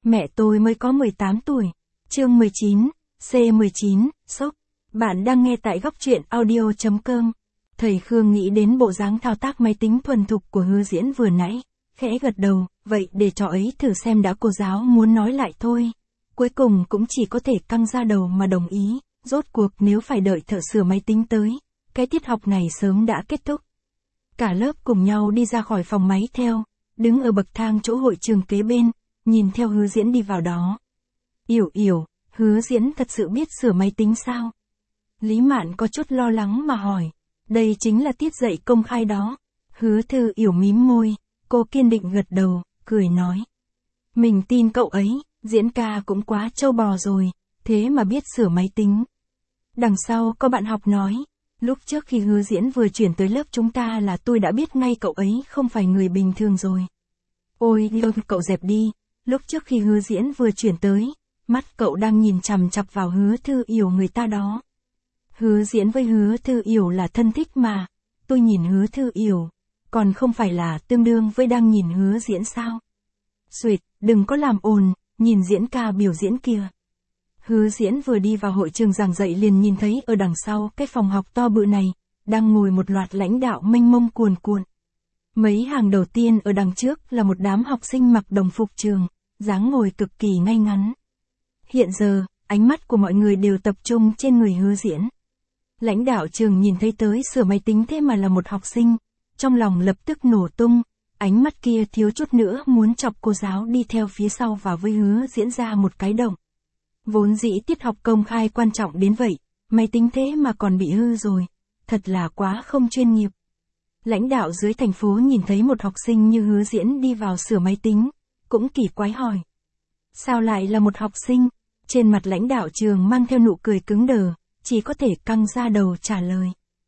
Mẹ tôi mới có 18 tuổi. Chương 19, C19, sốc. Bạn đang nghe tại góc truyện audio.com. Thầy Khương nghĩ đến bộ dáng thao tác máy tính thuần thục của Hứa Diễn vừa nãy, khẽ gật đầu, vậy để cho ấy thử xem đã. Cô giáo muốn nói lại thôi. Cuối cùng cũng chỉ có thể căng ra đầu mà đồng ý, rốt cuộc nếu phải đợi thợ sửa máy tính tới, cái tiết học này sớm đã kết thúc. Cả lớp cùng nhau đi ra khỏi phòng máy theo, đứng ở bậc thang chỗ hội trường kế bên, nhìn theo Hứa Diễn đi vào đó. Yểu, Hứa Diễn thật sự biết sửa máy tính sao? Lý Mạn có chút lo lắng mà hỏi. Đây chính là tiết dạy công khai đó. Hứa Thư Yểu mím môi, cô kiên định gật đầu, cười nói. Mình tin cậu ấy, Diễn ca cũng quá trâu bò rồi, thế mà biết sửa máy tính. Đằng sau có bạn học nói, lúc trước khi Hứa Diễn vừa chuyển tới lớp chúng ta là tôi đã biết ngay cậu ấy không phải người bình thường rồi. Ôi, cậu dẹp đi, lúc trước khi Hứa Diễn vừa chuyển tới, mắt cậu đang nhìn chằm chằm vào Hứa Thư Yểu người ta đó. Hứa Diễn với Hứa Thư Yểu là thân thích mà, tôi nhìn Hứa Thư Yểu, còn không phải là tương đương với đang nhìn Hứa Diễn sao? Xuỵt, đừng có làm ồn, nhìn Diễn ca biểu diễn kìa. Hứa Diễn vừa đi vào hội trường giảng dạy liền nhìn thấy ở đằng sau cái phòng học to bự này, đang ngồi một loạt lãnh đạo mênh mông cuồn cuộn. Mấy hàng đầu tiên ở đằng trước là một đám học sinh mặc đồng phục trường, dáng ngồi cực kỳ ngay ngắn. Hiện giờ, ánh mắt của mọi người đều tập trung trên người Hứa Diễn. Lãnh đạo trường nhìn thấy tới sửa máy tính thế mà là một học sinh, trong lòng lập tức nổ tung, ánh mắt kia thiếu chút nữa muốn chọc cô giáo đi theo phía sau vào với Hứa Diễn ra một cái động. Vốn dĩ tiết học công khai quan trọng đến vậy, máy tính thế mà còn bị hư rồi, thật là quá không chuyên nghiệp. Lãnh đạo dưới thành phố nhìn thấy một học sinh như Hứa Diễn đi vào sửa máy tính, cũng kỳ quái hỏi. Sao lại là một học sinh? Trên mặt lãnh đạo trường mang theo nụ cười cứng đờ, chỉ có thể căng ra đầu trả lời.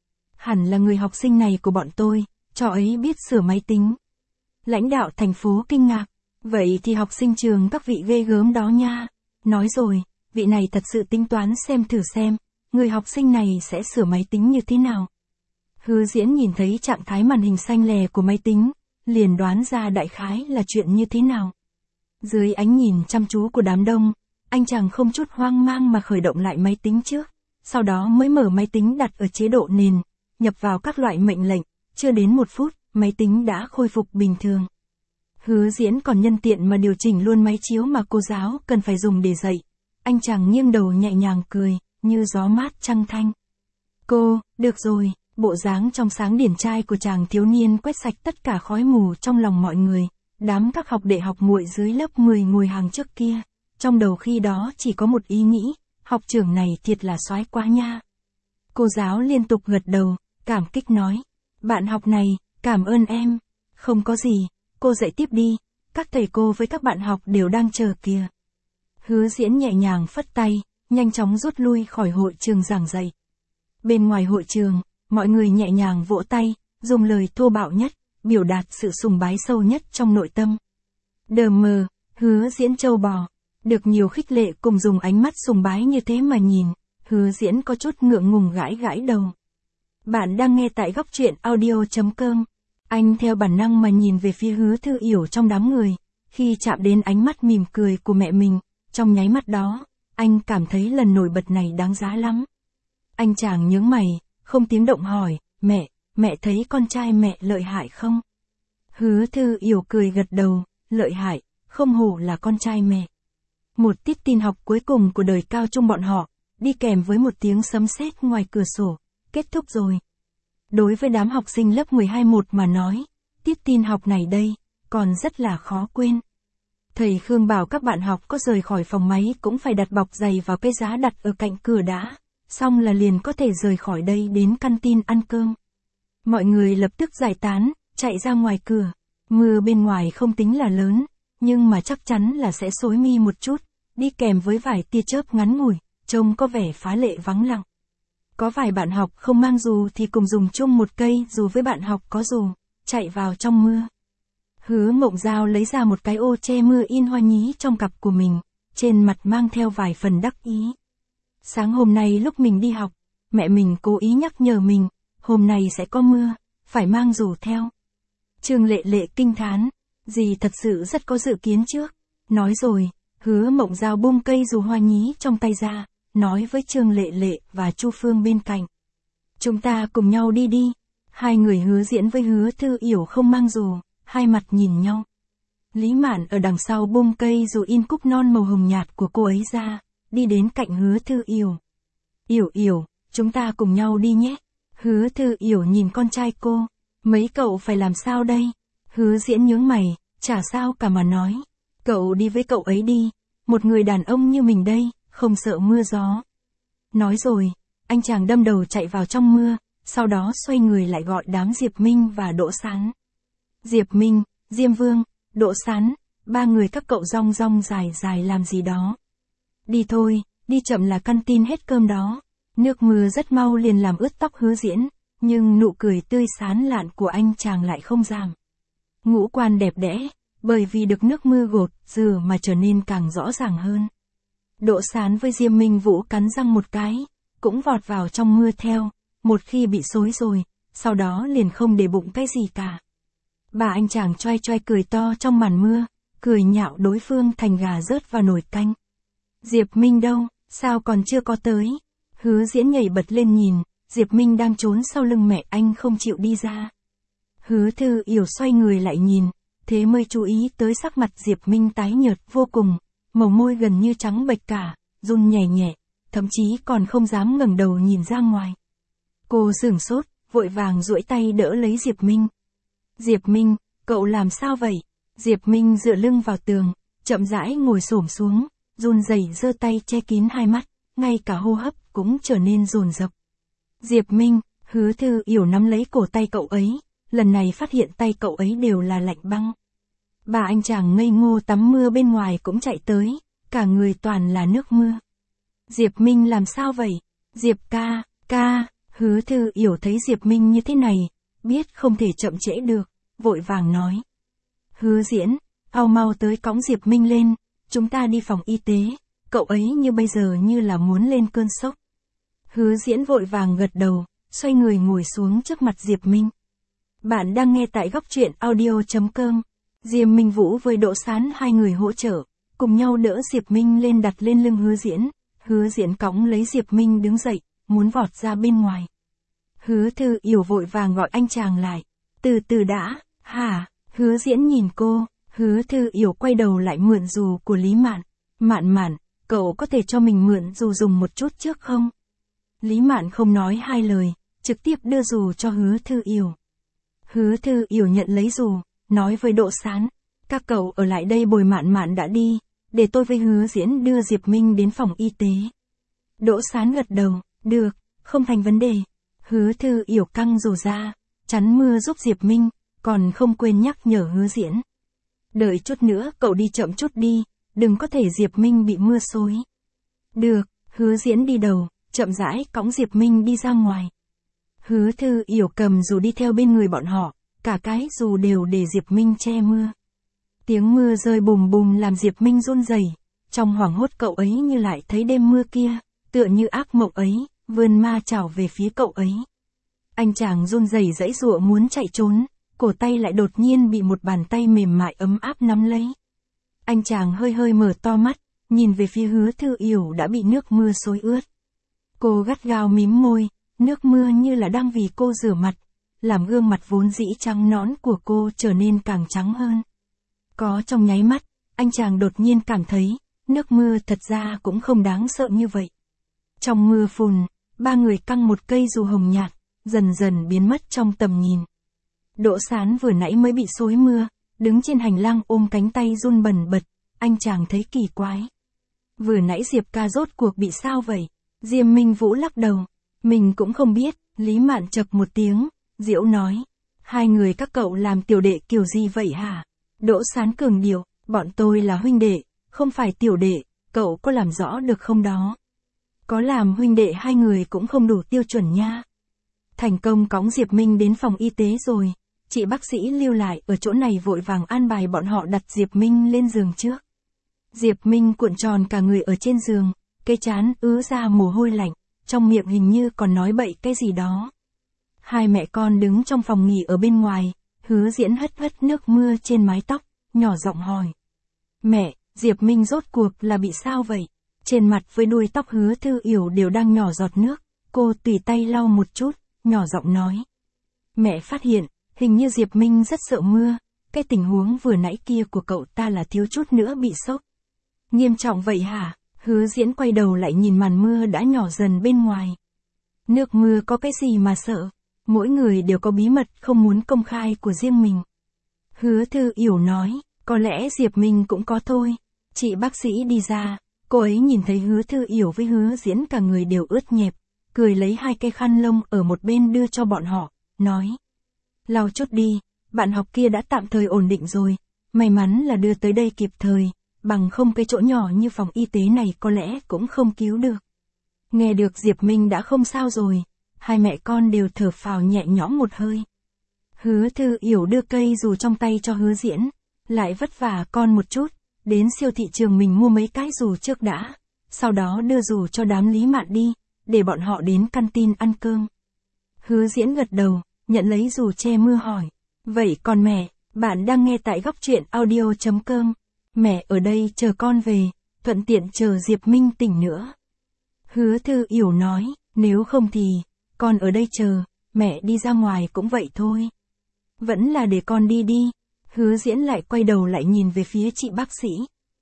Hẳn là người học sinh này của bọn tôi, cho ấy biết sửa máy tính. Lãnh đạo thành phố kinh ngạc, vậy thì học sinh trường các vị ghê gớm đó nha. Nói rồi, vị này thật sự tính toán xem thử xem, người học sinh này sẽ sửa máy tính như thế nào. Hứa Diễn nhìn thấy trạng thái màn hình xanh lè của máy tính, liền đoán ra đại khái là chuyện như thế nào. Dưới ánh nhìn chăm chú của đám đông, anh chàng không chút hoang mang mà khởi động lại máy tính trước, sau đó mới mở máy tính đặt ở chế độ nền, nhập vào các loại mệnh lệnh, chưa đến 1 phút, máy tính đã khôi phục bình thường. Hứa Diễn còn nhân tiện mà điều chỉnh luôn máy chiếu mà cô giáo cần phải dùng để dạy. Anh chàng nghiêng đầu nhẹ nhàng cười, như gió mát trăng thanh. Cô, được rồi, bộ dáng trong sáng điển trai của chàng thiếu niên quét sạch tất cả khói mù trong lòng mọi người. Đám các học đệ học muội dưới lớp 10 ngồi hàng trước kia, trong đầu khi đó chỉ có một ý nghĩ, học trưởng này thiệt là soái quá nha. Cô giáo liên tục gật đầu, cảm kích nói. Bạn học này, cảm ơn em. Không có gì, cô dạy tiếp đi, các thầy cô với các bạn học đều đang chờ kìa. Hứa Diễn nhẹ nhàng phất tay, nhanh chóng rút lui khỏi hội trường giảng dạy. Bên ngoài hội trường, mọi người nhẹ nhàng vỗ tay, dùng lời thô bạo nhất, biểu đạt sự sùng bái sâu nhất trong nội tâm. Đờ mờ, Hứa Diễn trâu bò, được nhiều khích lệ cùng dùng ánh mắt sùng bái như thế mà nhìn, Hứa Diễn có chút ngượng ngùng gãi gãi đầu. Bạn đang nghe tại góc truyện audio.com. Anh theo bản năng mà nhìn về phía Hứa Thư Yểu trong đám người, khi chạm đến ánh mắt mỉm cười của mẹ mình, trong nháy mắt đó, anh cảm thấy lần nổi bật này đáng giá lắm. Anh chàng nhướng mày, không tiếng động hỏi, mẹ thấy con trai mẹ lợi hại không? Hứa Thư Yểu cười gật đầu, lợi hại, không hổ là con trai mẹ. Một tiết tin học cuối cùng của đời cao trung bọn họ, đi kèm với một tiếng sấm sét ngoài cửa sổ, kết thúc rồi. Đối với đám học sinh lớp 12-1 mà nói, tiết tin học này đây, còn rất là khó quên. Thầy Khương bảo các bạn học có rời khỏi phòng máy cũng phải đặt bọc giày vào cái giá đặt ở cạnh cửa đã, xong là liền có thể rời khỏi đây đến căn tin ăn cơm. Mọi người lập tức giải tán, chạy ra ngoài cửa. Mưa bên ngoài không tính là lớn, nhưng mà chắc chắn là sẽ xối mi một chút, đi kèm với vài tia chớp ngắn ngủi, trông có vẻ phá lệ vắng lặng. Có vài bạn học không mang dù thì cùng dùng chung một cây dù với bạn học có dù, chạy vào trong mưa. Hứa Mộng Giao lấy ra một cái ô che mưa in hoa nhí trong cặp của mình, trên mặt mang theo vài phần đắc ý. Sáng hôm nay lúc mình đi học, mẹ mình cố ý nhắc nhở mình, hôm nay sẽ có mưa, phải mang dù theo. Trương Lệ Lệ kinh thán, dì thật sự rất có dự kiến trước. Nói rồi, Hứa Mộng Giao bung cây dù hoa nhí trong tay ra, nói với Trương Lệ Lệ và Chu Phương bên cạnh. Chúng ta cùng nhau đi đi. Hai người Hứa Diễn với Hứa Thư Yểu không mang dù, hai mặt nhìn nhau. Lý Mạn ở đằng sau bung cây dù in cúc non màu hồng nhạt của cô ấy ra, đi đến cạnh Hứa Thư Yểu. Yểu Yểu, chúng ta cùng nhau đi nhé. Hứa Thư Yểu nhìn con trai cô. Mấy cậu phải làm sao đây? Hứa Diễn nhướng mày, chả sao cả mà nói. Cậu đi với cậu ấy đi, một người đàn ông như mình đây, không sợ mưa gió. Nói rồi, anh chàng đâm đầu chạy vào trong mưa, sau đó xoay người lại gọi đám Diệp Minh và Đỗ Sán. Diệp Minh, Diêm Vương, Đỗ Sán, ba người các cậu rong rong dài dài làm gì đó. Đi thôi, đi chậm là căn tin hết cơm đó. Nước mưa rất mau liền làm ướt tóc Hứa Diễn, nhưng nụ cười tươi sán lạn của anh chàng lại không giảm. Ngũ quan đẹp đẽ, bởi vì được nước mưa gột, rửa mà trở nên càng rõ ràng hơn. Đỗ Sán với Diêm Minh Vũ cắn răng một cái, cũng vọt vào trong mưa theo, một khi bị xối rồi, sau đó liền không để bụng cái gì cả. Bà anh chàng choai choai cười to trong màn mưa, cười nhạo đối phương thành gà rớt vào nồi canh. Diệp Minh đâu, sao còn chưa có tới? Hứa Diễn nhảy bật lên nhìn, Diệp Minh đang trốn sau lưng mẹ anh không chịu đi ra. Hứa Thư Yểu xoay người lại nhìn, thế mới chú ý tới sắc mặt Diệp Minh tái nhợt vô cùng, màu môi gần như trắng bệch cả, run nhẹ nhẹ, thậm chí còn không dám ngẩng đầu nhìn ra ngoài. Cô sửng sốt, vội vàng duỗi tay đỡ lấy Diệp Minh. Diệp Minh, cậu làm sao vậy? Diệp Minh dựa lưng vào tường, chậm rãi ngồi xổm xuống, run rẩy giơ tay che kín hai mắt, ngay cả hô hấp cũng trở nên dồn dập. Diệp Minh, Hứa Thư Yểu nắm lấy cổ tay cậu ấy, lần này phát hiện tay cậu ấy đều là lạnh băng. Bà anh chàng ngây ngô tắm mưa bên ngoài cũng chạy tới, cả người toàn là nước mưa. Diệp Minh làm sao vậy? Diệp ca, Hứa Thư Yểu thấy Diệp Minh như thế này, biết không thể chậm trễ được, vội vàng nói. Hứa Diễn, mau tới cõng Diệp Minh lên, chúng ta đi phòng y tế, cậu ấy như bây giờ như là muốn lên cơn sốc. Hứa Diễn vội vàng gật đầu, xoay người ngồi xuống trước mặt Diệp Minh. Bạn đang nghe tại góc truyện audio.com. Diêm Minh Vũ với Đỗ Sán hai người hỗ trợ, cùng nhau đỡ Diệp Minh lên đặt lên lưng Hứa Diễn. Hứa Diễn cõng lấy Diệp Minh đứng dậy, muốn vọt ra bên ngoài. Hứa Thư Yểu vội vàng gọi anh chàng lại. Từ từ đã, hả? Hứa Diễn nhìn cô, Hứa Thư Yểu quay đầu lại mượn dù của Lý Mạn. Mạn, cậu có thể cho mình mượn dù dùng một chút trước không? Lý Mạn không nói hai lời, trực tiếp đưa dù cho Hứa Thư Yểu. Hứa Thư Yểu nhận lấy dù, nói với Đỗ Sán, các cậu ở lại đây bồi Mạn đã đi, để tôi với Hứa Diễn đưa Diệp Minh đến phòng y tế. Đỗ Sán gật đầu, được, không thành vấn đề. Hứa Thư Yểu căng dù ra, chắn mưa giúp Diệp Minh, còn không quên nhắc nhở Hứa Diễn. Đợi chút nữa cậu đi chậm chút đi, đừng có thể Diệp Minh bị mưa xối. Được, Hứa Diễn đi đầu, chậm rãi cõng Diệp Minh đi ra ngoài. Hứa Thư Yểu cầm dù đi theo bên người bọn họ, cả cái dù đều để Diệp Minh che mưa. Tiếng mưa rơi bùm bùm làm Diệp Minh run rẩy, trong hoảng hốt cậu ấy như lại thấy đêm mưa kia, tựa như ác mộng ấy, vươn ma chảo về phía cậu ấy. Anh chàng run rẩy giãy giụa muốn chạy trốn, cổ tay lại đột nhiên bị một bàn tay mềm mại ấm áp nắm lấy. Anh chàng hơi hơi mở to mắt, nhìn về phía Hứa Thư Yểu đã bị nước mưa xối ướt. Cô gắt gao mím môi, nước mưa như là đang vì cô rửa mặt, làm gương mặt vốn dĩ trắng nõn của cô trở nên càng trắng hơn. Có trong nháy mắt, anh chàng đột nhiên cảm thấy, nước mưa thật ra cũng không đáng sợ như vậy. Trong mưa phùn, ba người căng một cây dù hồng nhạt, dần dần biến mất trong tầm nhìn. Đỗ Sán vừa nãy mới bị xối mưa, đứng trên hành lang ôm cánh tay run bần bật, anh chàng thấy kỳ quái. Vừa nãy Diệp ca rốt cuộc bị sao vậy? Diêm Minh Vũ lắc đầu, mình cũng không biết. Lý Mạn chậc một tiếng, giễu nói, hai người các cậu làm tiểu đệ kiểu gì vậy hả? Đỗ Sán cường điệu, bọn tôi là huynh đệ, không phải tiểu đệ, cậu có làm rõ được không đó? Có làm huynh đệ hai người cũng không đủ tiêu chuẩn nha. Thành công cõng Diệp Minh đến phòng y tế rồi, chị bác sĩ lưu lại ở chỗ này vội vàng an bài bọn họ đặt Diệp Minh lên giường trước. Diệp Minh cuộn tròn cả người ở trên giường, cái trán ứa ra mồ hôi lạnh, trong miệng hình như còn nói bậy cái gì đó. Hai mẹ con đứng trong phòng nghỉ ở bên ngoài, Hứa Diễn hất hất nước mưa trên mái tóc, nhỏ giọng hỏi. Mẹ, Diệp Minh rốt cuộc là bị sao vậy? Trên mặt với đuôi tóc Hứa Thư Yểu đều đang nhỏ giọt nước, cô tùy tay lau một chút, nhỏ giọng nói. Mẹ phát hiện, hình như Diệp Minh rất sợ mưa, cái tình huống vừa nãy kia của cậu ta là thiếu chút nữa bị sốc. Nghiêm trọng vậy hả? Hứa Diễn quay đầu lại nhìn màn mưa đã nhỏ dần bên ngoài. Nước mưa có cái gì mà sợ? Mỗi người đều có bí mật không muốn công khai của riêng mình. Hứa Thư Yểu nói, có lẽ Diệp Minh cũng có thôi. Chị bác sĩ đi ra, cô ấy nhìn thấy Hứa Thư Yểu với Hứa Diễn cả người đều ướt nhẹp, cười lấy 2 cây khăn lông ở một bên đưa cho bọn họ, nói. Lau chút đi, bạn học kia đã tạm thời ổn định rồi, may mắn là đưa tới đây kịp thời, bằng không cái chỗ nhỏ như phòng y tế này có lẽ cũng không cứu được. Nghe được Diệp Minh đã không sao rồi, hai mẹ con đều thở phào nhẹ nhõm một hơi. Hứa Thư Yểu đưa cây dù trong tay cho Hứa Diễn, lại vất vả con một chút, đến siêu thị trường mình mua mấy cái dù trước đã, sau đó đưa dù cho đám Lý Mạn đi, để bọn họ đến canteen ăn cơm. Hứa Diễn gật đầu, nhận lấy dù che mưa hỏi, vậy còn mẹ, bạn đang nghe tại góc truyện audio.com, mẹ ở đây chờ con về, thuận tiện chờ Diệp Minh tỉnh nữa. Hứa Thư Yểu nói, nếu không thì, con ở đây chờ, mẹ đi ra ngoài cũng vậy thôi. Vẫn là để con đi đi. Hứa Diễn lại quay đầu lại nhìn về phía chị bác sĩ.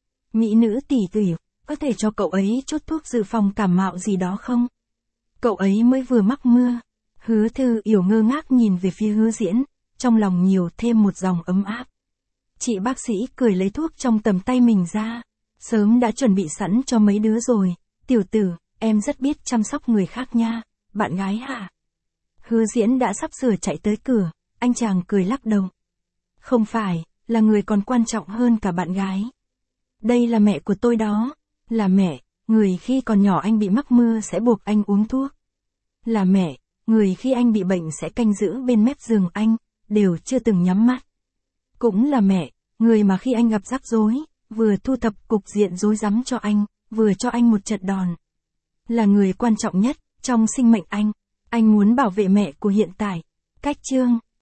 Mỹ nữ tỷ tỷ, có thể cho cậu ấy chút thuốc dự phòng cảm mạo gì đó không? Cậu ấy mới vừa mắc mưa. Hứa Thư Yểu ngơ ngác nhìn về phía Hứa Diễn, trong lòng nhiều thêm một dòng ấm áp. Chị bác sĩ cười lấy thuốc trong tầm tay mình ra. Sớm đã chuẩn bị sẵn cho mấy đứa rồi. Tiểu tử, em rất biết chăm sóc người khác nha, bạn gái hả? Hứa Diễn đã sắp sửa chạy tới cửa, anh chàng cười lắc đầu. Không phải, là người còn quan trọng hơn cả bạn gái. Đây là mẹ của tôi đó. Là mẹ, người khi còn nhỏ anh bị mắc mưa sẽ buộc anh uống thuốc. Là mẹ, người khi anh bị bệnh sẽ canh giữ bên mép giường anh, đều chưa từng nhắm mắt. Cũng là mẹ, người mà khi anh gặp rắc rối, vừa thu thập cục diện rối rắm cho anh, vừa cho anh một trận đòn. Là người quan trọng nhất trong sinh mệnh anh muốn bảo vệ mẹ của hiện tại. Cách chương